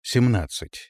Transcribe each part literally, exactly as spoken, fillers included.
семнадцать.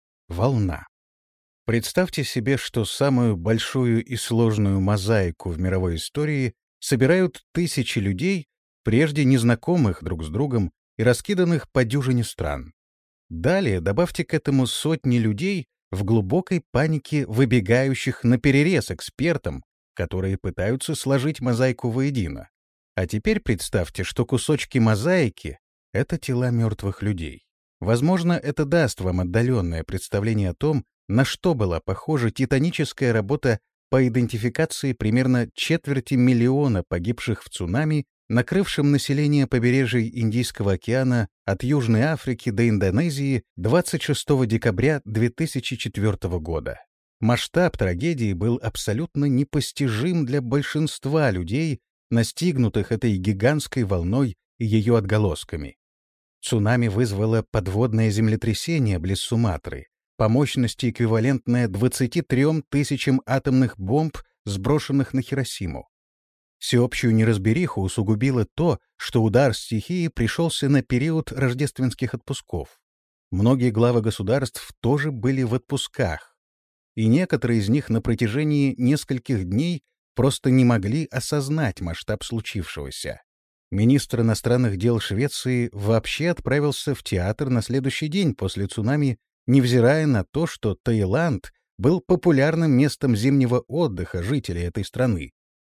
Волна. Представьте себе, что самую большую и сложную мозаику в мировой истории собирают тысячи людей, прежде незнакомых друг с другом и раскиданных по дюжине стран. Далее добавьте к этому сотни людей в глубокой панике, выбегающих наперерез экспертам, которые пытаются сложить мозаику воедино. А теперь представьте, что кусочки мозаики — это тела мертвых людей. Возможно, это даст вам отдаленное представление о том, на что была похожа титаническая работа по идентификации примерно четверти миллиона погибших в цунами, накрывшем население побережья Индийского океана от Южной Африки до Индонезии двадцать шестого декабря две тысячи четвёртого года. Масштаб трагедии был абсолютно непостижим для большинства людей, настигнутых этой гигантской волной и ее отголосками. Цунами вызвало подводное землетрясение близ Суматры, по мощности эквивалентное двадцати трём тысячам атомных бомб, сброшенных на Хиросиму. Всеобщую неразбериху усугубило то, что удар стихии пришелся на период рождественских отпусков. Многие главы государств тоже были в отпусках, и некоторые из них на протяжении нескольких дней просто не могли осознать масштаб случившегося. Министр иностранных дел Швеции вообще отправился в театр на следующий день после цунами, невзирая на то, что Таиланд был популярным местом зимнего отдыха жителей этой страны.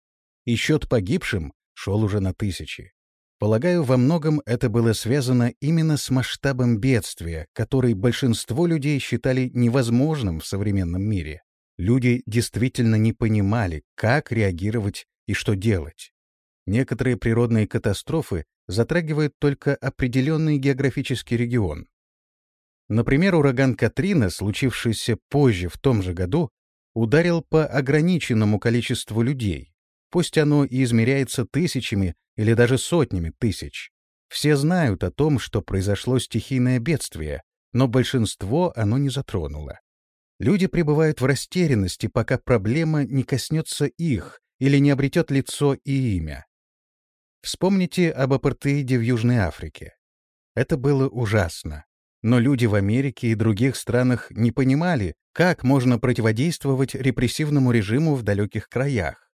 И счет погибшим шел уже на тысячи. Полагаю, во многом это было связано именно с масштабом бедствия, который большинство людей считали невозможным в современном мире. Люди действительно не понимали, как реагировать и что делать. Некоторые природные катастрофы затрагивают только определенный географический регион. Например, ураган Катрина, случившийся позже в том же году, ударил по ограниченному количеству людей, пусть оно и измеряется тысячами или даже сотнями тысяч. Все знают о том, что произошло стихийное бедствие, но большинство оно не затронуло. Люди пребывают в растерянности, пока проблема не коснется их или не обретет лицо и имя. Вспомните об апартеиде в Южной Африке. Это было ужасно. Но люди в Америке и других странах не понимали, как можно противодействовать репрессивному режиму в далеких краях.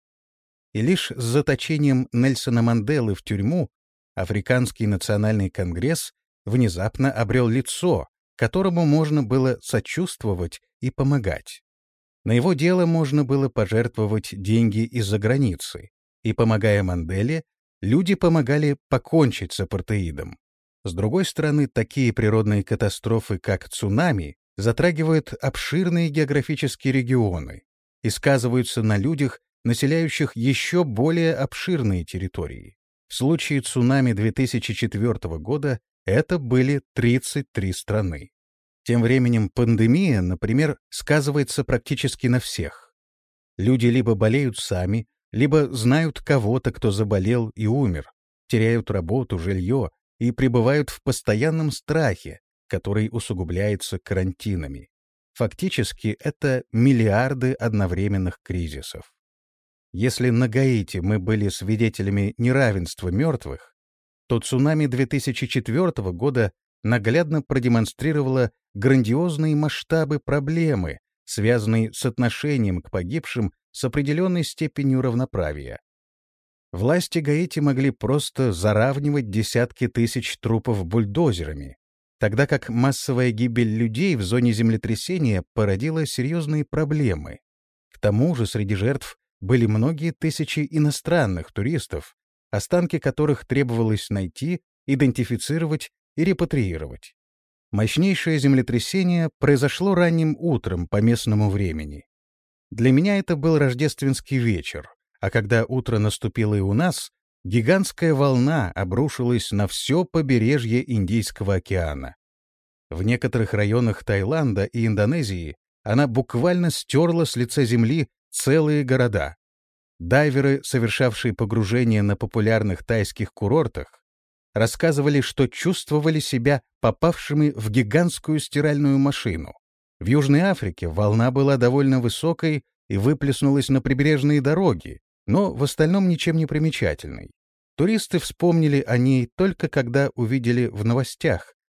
И лишь с заточением Нельсона Манделы в тюрьму Африканский национальный конгресс внезапно обрел лицо, которому можно было сочувствовать и помогать. На его дело можно было пожертвовать деньги из-за границы, и, помогая Манделе, люди помогали покончить с апартеидом. С другой стороны, такие природные катастрофы, как цунами, затрагивают обширные географические регионы и сказываются на людях, населяющих еще более обширные территории. В случае цунами две тысячи четвёртого года это были тридцать три страны. Тем временем пандемия, например, сказывается практически на всех. Люди либо болеют сами, либо знают кого-то, кто заболел и умер, теряют работу, жилье и пребывают в постоянном страхе, который усугубляется карантинами. Фактически это миллиарды одновременных кризисов. Если на Гаити мы были свидетелями неравенства мертвых, то цунами две тысячи четвёртого года наглядно продемонстрировало грандиозные масштабы проблемы, связанные с отношением к погибшим с определенной степенью равноправия. Власти Гаити могли просто заравнивать десятки тысяч трупов бульдозерами, тогда как массовая гибель людей в зоне землетрясения породила серьезные проблемы. К тому же среди жертв были многие тысячи иностранных туристов, останки которых требовалось найти, идентифицировать и репатриировать. Мощнейшее землетрясение произошло ранним утром по местному времени. Для меня это был рождественский вечер, а когда утро наступило и у нас, гигантская волна обрушилась на все побережье Индийского океана. В некоторых районах Таиланда и Индонезии она буквально стерла с лица земли целые города. Дайверы, совершавшие погружение на популярных тайских курортах, рассказывали, что чувствовали себя попавшими в гигантскую стиральную машину. В Южной Африке волна была довольно высокой и выплеснулась на прибрежные дороги, но в остальном ничем не примечательной. Туристы вспомнили о ней только когда увидели в новостях,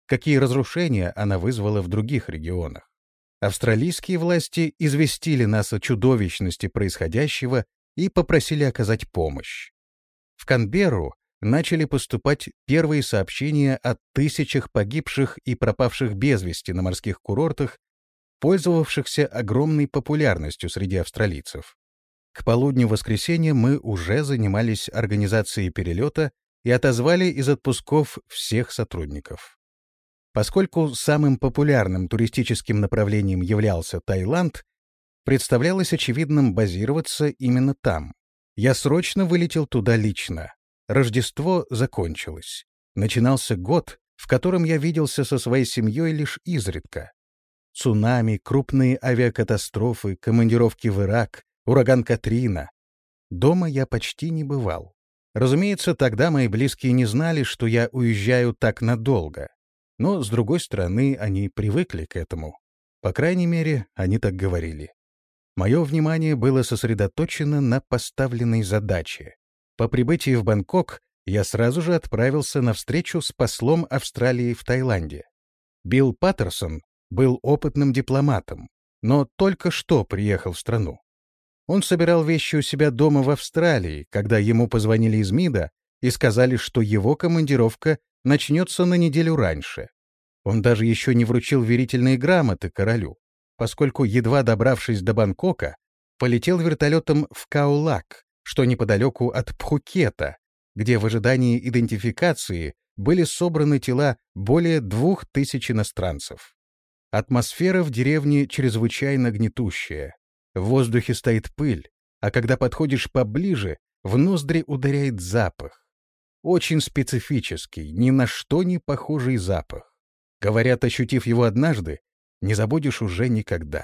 какие разрушения она вызвала в других регионах. Австралийские власти известили нас о чудовищности происходящего и попросили оказать помощь. В Канберру начали поступать первые сообщения о тысячах погибших и пропавших без вести на морских курортах, пользовавшихся огромной популярностью среди австралийцев. К полудню воскресенья мы уже занимались организацией перелета и отозвали из отпусков всех сотрудников. Поскольку самым популярным туристическим направлением являлся Таиланд, представлялось очевидным базироваться именно там. Я срочно вылетел туда лично. Рождество закончилось. Начинался год, в котором я виделся со своей семьей лишь изредка. Цунами, крупные авиакатастрофы, командировки в Ирак, ураган Катрина. Дома я почти не бывал. Разумеется, тогда мои близкие не знали, что я уезжаю так надолго. Но, с другой стороны, они привыкли к этому. По крайней мере, они так говорили. Мое внимание было сосредоточено на поставленной задаче. По прибытии в Бангкок я сразу же отправился на встречу с послом Австралии в Таиланде. Билл Паттерсон был опытным дипломатом, но только что приехал в страну. Он собирал вещи у себя дома в Австралии, когда ему позвонили из МИДа и сказали, что его командировка начнется на неделю раньше. Он даже еще не вручил верительные грамоты королю, поскольку, едва добравшись до Бангкока, полетел вертолетом в Каолак, что неподалеку от Пхукета, где в ожидании идентификации были собраны тела более двух тысяч иностранцев. Атмосфера в деревне чрезвычайно гнетущая. В воздухе стоит пыль, а когда подходишь поближе, в ноздри ударяет запах. Очень специфический, ни на что не похожий запах. Говорят, ощутив его однажды, не забудешь уже никогда.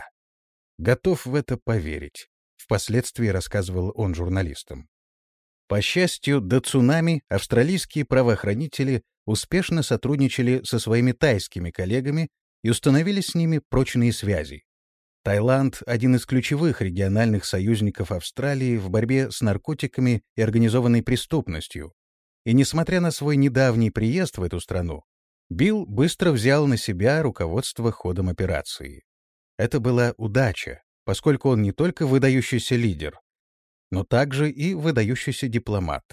Готов в это поверить, впоследствии рассказывал он журналистам. По счастью, до цунами австралийские правоохранители успешно сотрудничали со своими тайскими коллегами и установили с ними прочные связи. Таиланд — один из ключевых региональных союзников Австралии в борьбе с наркотиками и организованной преступностью. И несмотря на свой недавний приезд в эту страну, Билл быстро взял на себя руководство ходом операции. Это была удача, поскольку он не только выдающийся лидер, но также и выдающийся дипломат.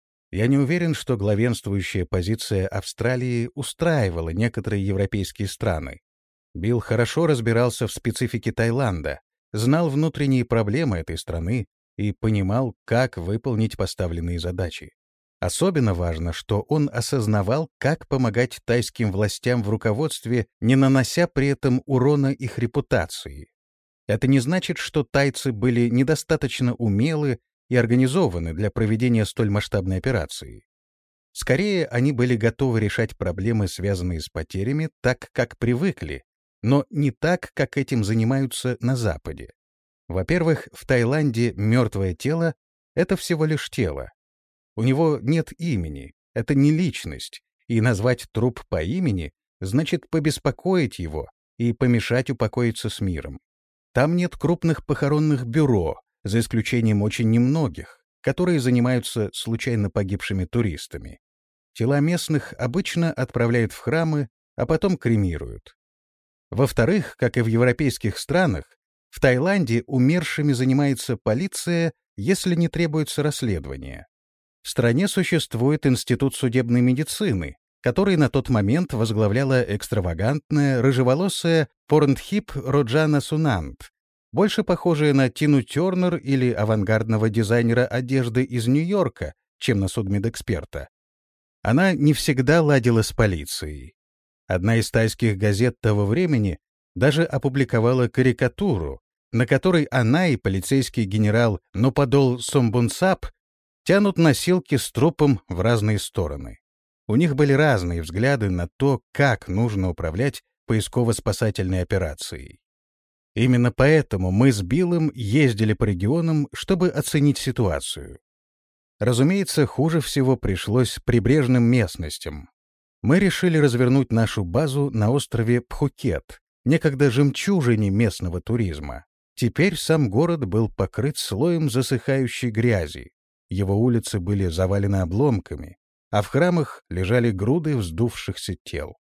Я не уверен, что главенствующая позиция Австралии устраивала некоторые европейские страны. Билл хорошо разбирался в специфике Таиланда, знал внутренние проблемы этой страны и понимал, как выполнить поставленные задачи. Особенно важно, что он осознавал, как помогать тайским властям в руководстве, не нанося при этом урона их репутации. Это не значит, что тайцы были недостаточно умелы и организованы для проведения столь масштабной операции. Скорее, они были готовы решать проблемы, связанные с потерями, так, как привыкли, но не так, как этим занимаются на Западе. Во-первых, в Таиланде мертвое тело — это всего лишь тело. У него нет имени, это не личность, и назвать труп по имени значит побеспокоить его и помешать упокоиться с миром. Там нет крупных похоронных бюро, за исключением очень немногих, которые занимаются случайно погибшими туристами. Тела местных обычно отправляют в храмы, а потом кремируют. Во-вторых, как и в европейских странах, в Таиланде умершими занимается полиция, если не требуется расследование. В стране существует институт судебной медицины, который на тот момент возглавляла экстравагантная, рыжеволосая Порнтхип Роджана Сунант, больше похожая на Тину Тернер или авангардного дизайнера одежды из Нью-Йорка, чем на судмедэксперта. Она не всегда ладила с полицией. Одна из тайских газет того времени даже опубликовала карикатуру, на которой она и полицейский генерал Нопадол Сомбонсап тянут носилки с трупом в разные стороны. У них были разные взгляды на то, как нужно управлять поисково-спасательной операцией. Именно поэтому мы с Биллом ездили по регионам, чтобы оценить ситуацию. Разумеется, хуже всего пришлось прибрежным местностям. Мы решили развернуть нашу базу на острове Пхукет, некогда жемчужине местного туризма. Теперь сам город был покрыт слоем засыхающей грязи. Его улицы были завалены обломками, а в храмах лежали груды вздувшихся тел.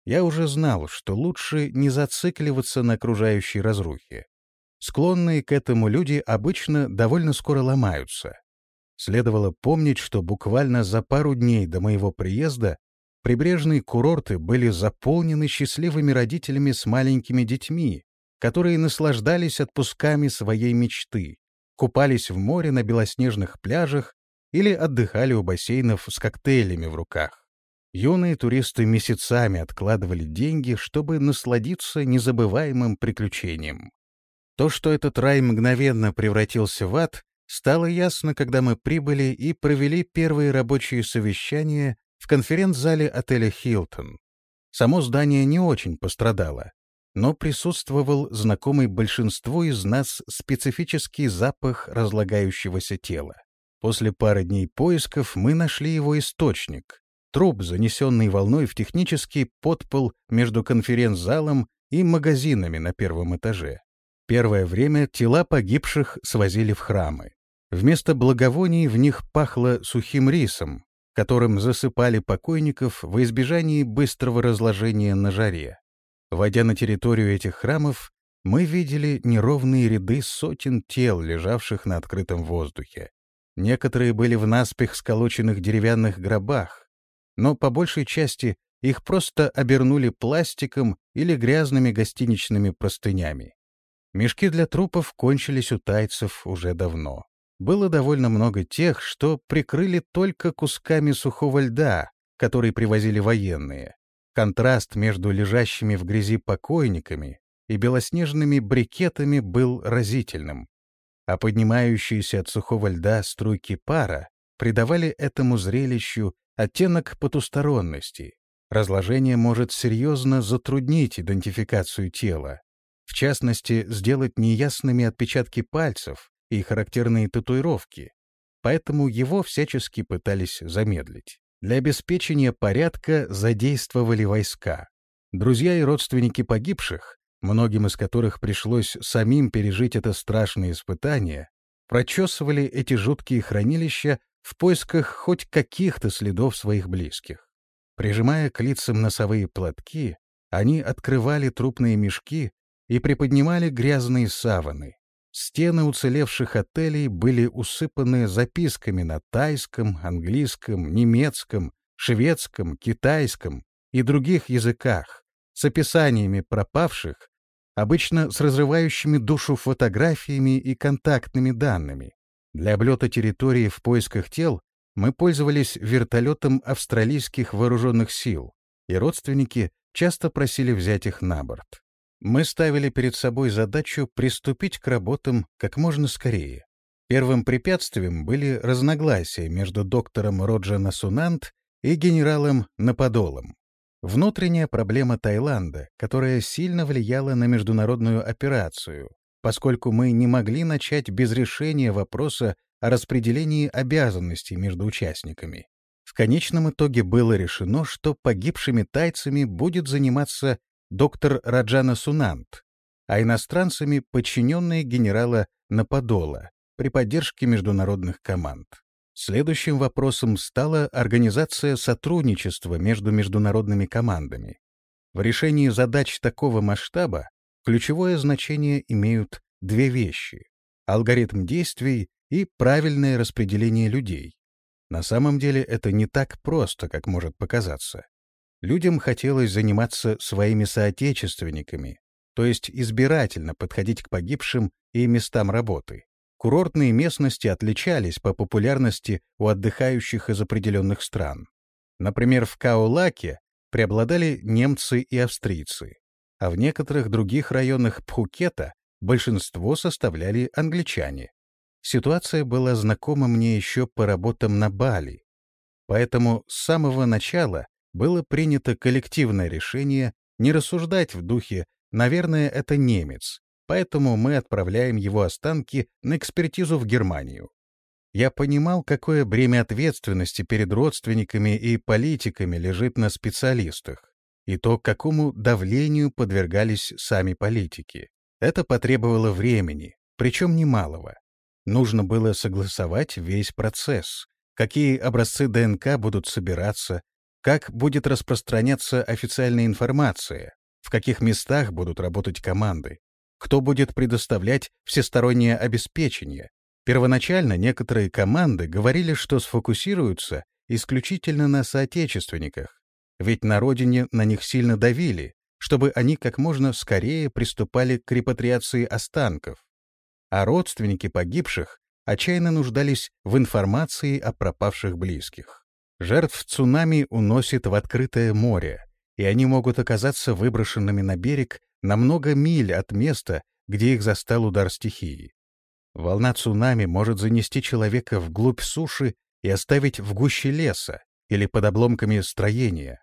я уже знал, что лучше не зацикливаться на окружающей разрухе. Склонные к этому люди обычно довольно скоро ломаются. Следовало помнить, что буквально за пару дней до моего приезда прибрежные курорты были заполнены счастливыми родителями с маленькими детьми, которые наслаждались отпусками своей мечты, купались в море на белоснежных пляжах или отдыхали у бассейнов с коктейлями в руках. Юные туристы месяцами откладывали деньги, чтобы насладиться незабываемым приключением. То, что этот рай мгновенно превратился в ад, стало ясно, когда мы прибыли и провели первые рабочие совещания в конференц-зале отеля «Хилтон». Само здание не очень пострадало, но присутствовал знакомый большинству из нас специфический запах разлагающегося тела. После пары дней поисков мы нашли его источник — труп, занесенный волной в технический подпол между конференц-залом и магазинами на первом этаже. Первое время тела погибших свозили в храмы. Вместо благовоний в них пахло сухим рисом, которым засыпали покойников во избежании быстрого разложения на жаре. Войдя на территорию этих храмов, мы видели неровные ряды сотен тел, лежавших на открытом воздухе. Некоторые были в наспех сколоченных деревянных гробах, но по большей части их просто обернули пластиком или грязными гостиничными простынями. Мешки для трупов кончились у тайцев уже давно. Было довольно много тех, что прикрыли только кусками сухого льда, который привозили военные. Контраст между лежащими в грязи покойниками и белоснежными брикетами был разительным, а поднимающиеся от сухого льда струйки пара придавали этому зрелищу оттенок потусторонности. Разложение может серьезно затруднить идентификацию тела, в частности, сделать неясными отпечатки пальцев и характерные татуировки, поэтому его всячески пытались замедлить. Для обеспечения порядка задействовали войска. Друзья и родственники погибших, многим из которых пришлось самим пережить это страшное испытание, прочесывали эти жуткие хранилища в поисках хоть каких-то следов своих близких. Прижимая к лицам носовые платки, они открывали трупные мешки и приподнимали грязные саваны. Стены уцелевших отелей были усыпаны записками на тайском, английском, немецком, шведском, китайском и других языках, с описаниями пропавших, обычно с разрывающими душу фотографиями и контактными данными. Для облета территории в поисках тел мы пользовались вертолетом австралийских вооруженных сил, и родственники часто просили взять их на борт. Мы ставили перед собой задачу приступить к работам как можно скорее. Первым препятствием были разногласия между доктором Роджа Насунант и генералом Нападолом. Внутренняя проблема Таиланда, которая сильно влияла на международную операцию, поскольку мы не могли начать без решения вопроса о распределении обязанностей между участниками. В конечном итоге было решено, что погибшими тайцами будет заниматься доктор Раджана Сунант, а иностранцами — подчиненные генерала Нападола при поддержке международных команд. Следующим вопросом стала организация сотрудничества между международными командами. В решении задач такого масштаба ключевое значение имеют две вещи — алгоритм действий и правильное распределение людей. На самом деле это не так просто, как может показаться. Людям хотелось заниматься своими соотечественниками, то есть избирательно подходить к погибшим и местам работы. Курортные местности отличались по популярности у отдыхающих из определенных стран. Например, в Каолаке преобладали немцы и австрийцы, а в некоторых других районах Пхукета большинство составляли англичане. Ситуация была знакома мне еще по работам на Бали, поэтому с самого начала было принято коллективное решение не рассуждать в духе «наверное, это немец», поэтому мы отправляем его останки на экспертизу в Германию. Я понимал, какое бремя ответственности перед родственниками и политиками лежит на специалистах, и то, к какому давлению подвергались сами политики. Это потребовало времени, причем немалого. Нужно было согласовать весь процесс, какие образцы ДНК будут собираться, как будет распространяться официальная информация, в каких местах будут работать команды, кто будет предоставлять всестороннее обеспечение. Первоначально некоторые команды говорили, что сфокусируются исключительно на соотечественниках, ведь на родине на них сильно давили, чтобы они как можно скорее приступали к репатриации останков, а родственники погибших отчаянно нуждались в информации о пропавших близких. Жертв цунами уносит в открытое море, и они могут оказаться выброшенными на берег на много миль от места, где их застал удар стихии. Волна цунами может занести человека вглубь суши и оставить в гуще леса или под обломками строения.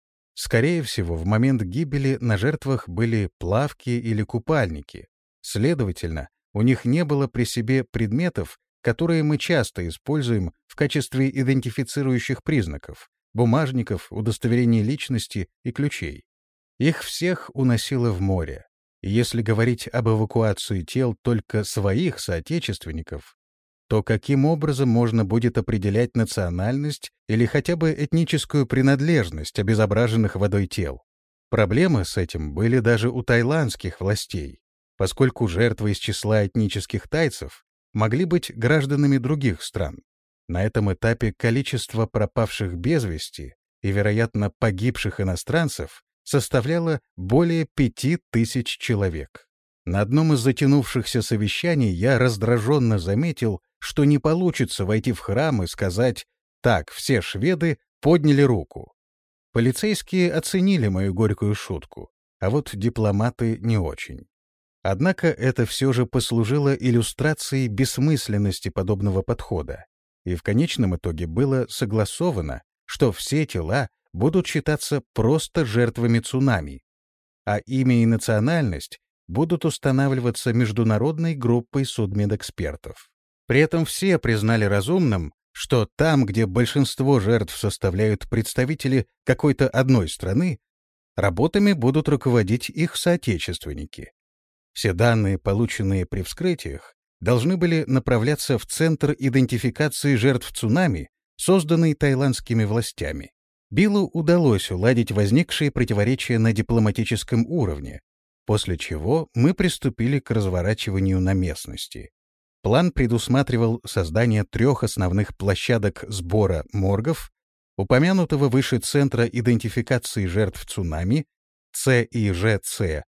Скорее всего, в момент гибели на жертвах были плавки или купальники. Следовательно, у них не было при себе предметов, которые мы часто используем в качестве идентифицирующих признаков — бумажников, удостоверений личности и ключей. Их всех уносило в море. И если говорить об эвакуации тел только своих соотечественников, то каким образом можно будет определять национальность или хотя бы этническую принадлежность обезображенных водой тел? Проблемы с этим были даже у таиландских властей, поскольку жертвы из числа этнических тайцев могли быть гражданами других стран. На этом этапе количество пропавших без вести и, вероятно, погибших иностранцев составляло более пяти тысяч человек. На одном из затянувшихся совещаний я раздраженно заметил, что не получится войти в храм и сказать «так, все шведы подняли руку». Полицейские оценили мою горькую шутку, а вот дипломаты не очень. Однако это все же послужило иллюстрацией бессмысленности подобного подхода, и в конечном итоге было согласовано, что все тела будут считаться просто жертвами цунами, а имя и национальность будут устанавливаться международной группой судмедэкспертов. При этом все признали разумным, что там, где большинство жертв составляют представители какой-то одной страны, работами будут руководить их соотечественники. Все данные, полученные при вскрытиях, должны были направляться в Центр идентификации жертв цунами, созданный таиландскими властями. Биллу удалось уладить возникшие противоречия на дипломатическом уровне, после чего мы приступили к разворачиванию на местности. План предусматривал создание трех основных площадок сбора моргов, упомянутого выше Центра идентификации жертв цунами, Цэ И Жэ Цэ,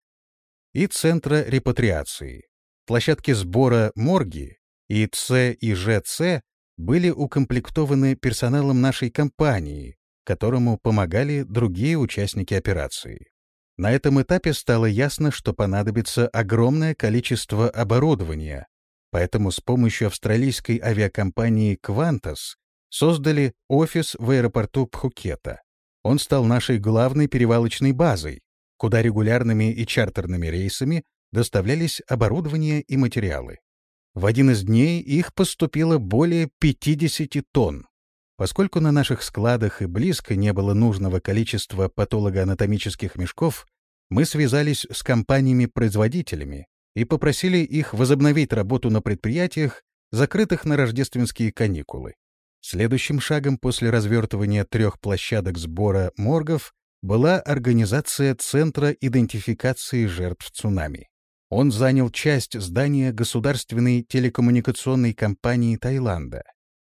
и Центра репатриации. Площадки сбора морги и Цэ И Жэ Цэ были укомплектованы персоналом нашей компании, которому помогали другие участники операции. На этом этапе стало ясно, что понадобится огромное количество оборудования, поэтому с помощью австралийской авиакомпании Qantas создали офис в аэропорту Пхукета. Он стал нашей главной перевалочной базой, куда регулярными и чартерными рейсами доставлялись оборудование и материалы. В один из дней их поступило более пятидесяти тонн. Поскольку на наших складах и близко не было нужного количества патологоанатомических мешков, мы связались с компаниями-производителями и попросили их возобновить работу на предприятиях, закрытых на рождественские каникулы. Следующим шагом после развертывания трех площадок сбора моргов была организация Центра идентификации жертв цунами. Он занял часть здания Государственной телекоммуникационной компании Таиланда.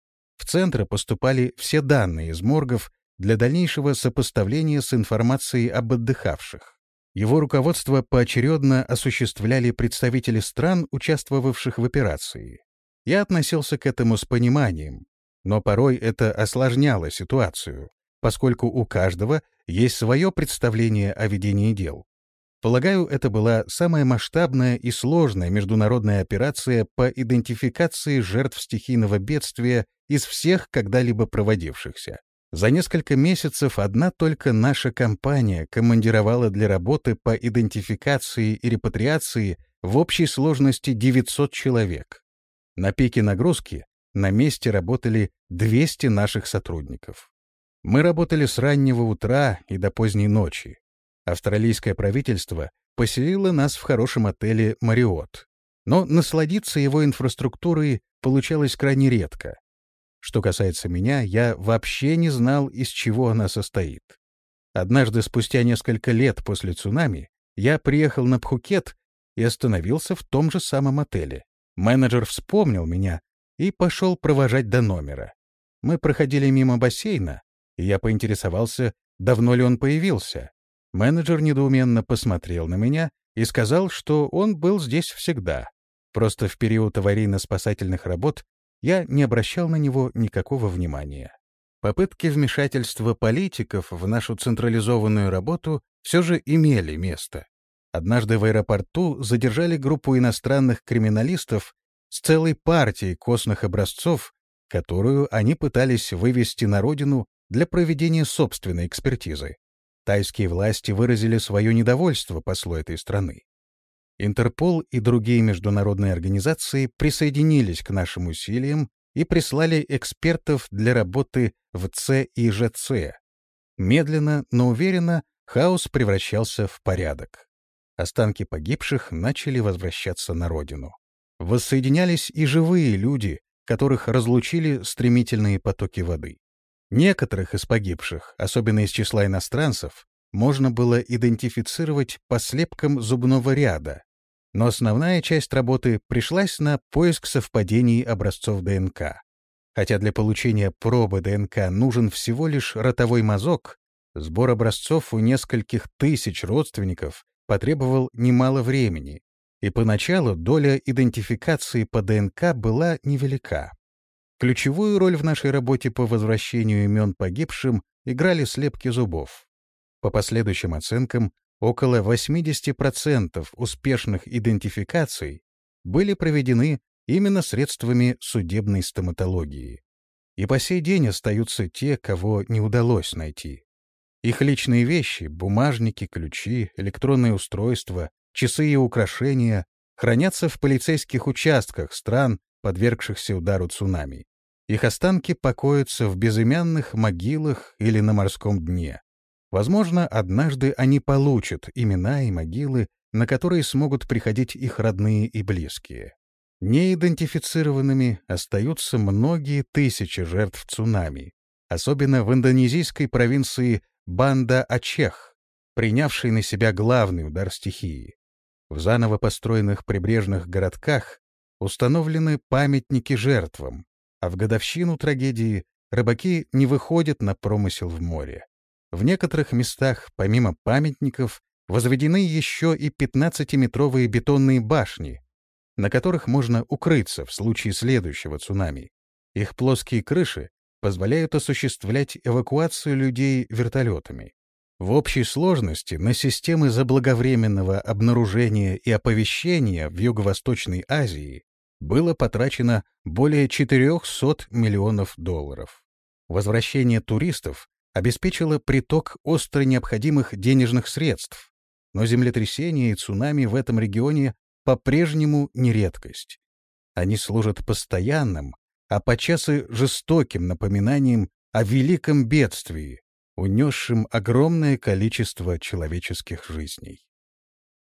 В Центр поступали все данные из моргов для дальнейшего сопоставления с информацией об отдыхавших. Его руководство поочередно осуществляли представители стран, участвовавших в операции. Я относился к этому с пониманием, но порой это осложняло ситуацию, поскольку у каждого есть свое представление о ведении дел. Полагаю, это была самая масштабная и сложная международная операция по идентификации жертв стихийного бедствия из всех когда-либо проводившихся. За несколько месяцев одна только наша компания командировала для работы по идентификации и репатриации в общей сложности девятьсот человек. На пике нагрузки на месте работали двести наших сотрудников. Мы работали с раннего утра и до поздней ночи. Австралийское правительство поселило нас в хорошем отеле «Мариотт», но насладиться его инфраструктурой получалось крайне редко. Что касается меня, я вообще не знал, из чего она состоит. Однажды, спустя несколько лет после цунами, я приехал на Пхукет и остановился в том же самом отеле. Менеджер вспомнил меня и пошел провожать до номера. Мы проходили мимо бассейна, и я поинтересовался, давно ли он появился. Менеджер недоуменно посмотрел на меня и сказал, что он был здесь всегда. Просто в период аварийно-спасательных работ я не обращал на него никакого внимания. Попытки вмешательства политиков в нашу централизованную работу все же имели место. Однажды в аэропорту задержали группу иностранных криминалистов с целой партией костных образцов, которую они пытались вывести на родину для проведения собственной экспертизы. Тайские власти выразили свое недовольство послу этой страны. Интерпол и другие международные организации присоединились к нашим усилиям и прислали экспертов для работы в Ц и Ж Ц. Медленно, но уверенно хаос превращался в порядок. Останки погибших начали возвращаться на родину. Воссоединялись и живые люди, которых разлучили стремительные потоки воды. Некоторых из погибших, особенно из числа иностранцев, можно было идентифицировать по слепкам зубного ряда, но основная часть работы пришлась на поиск совпадений образцов ДНК. Хотя для получения пробы ДНК нужен всего лишь ротовой мазок, сбор образцов у нескольких тысяч родственников потребовал немало времени, и поначалу доля идентификации по ДНК была невелика. Ключевую роль в нашей работе по возвращению имен погибшим играли слепки зубов. По последующим оценкам, около восемьдесят процентов успешных идентификаций были проведены именно средствами судебной стоматологии. И по сей день остаются те, кого не удалось найти. Их личные вещи — бумажники, ключи, электронные устройства, часы и украшения — хранятся в полицейских участках стран, подвергшихся удару цунами. Их останки покоятся в безымянных могилах или на морском дне. Возможно, однажды они получат имена и могилы, на которые смогут приходить их родные и близкие. Неидентифицированными остаются многие тысячи жертв цунами, особенно в индонезийской провинции Банда-Ачех, принявшей на себя главный удар стихии. В заново построенных прибрежных городках установлены памятники жертвам, а в годовщину трагедии рыбаки не выходят на промысел в море. В некоторых местах, помимо памятников, возведены еще и пятнадцатиметровые бетонные башни, на которых можно укрыться в случае следующего цунами. Их плоские крыши позволяют осуществлять эвакуацию людей вертолетами. В общей сложности на системы заблаговременного обнаружения и оповещения в Юго-Восточной Азии было потрачено более четырехсот миллионов долларов. Возвращение туристов обеспечило приток остро необходимых денежных средств, но землетрясения и цунами в этом регионе по-прежнему не редкость. Они служат постоянным, а подчас и жестоким напоминанием о великом бедствии, унесшем огромное количество человеческих жизней.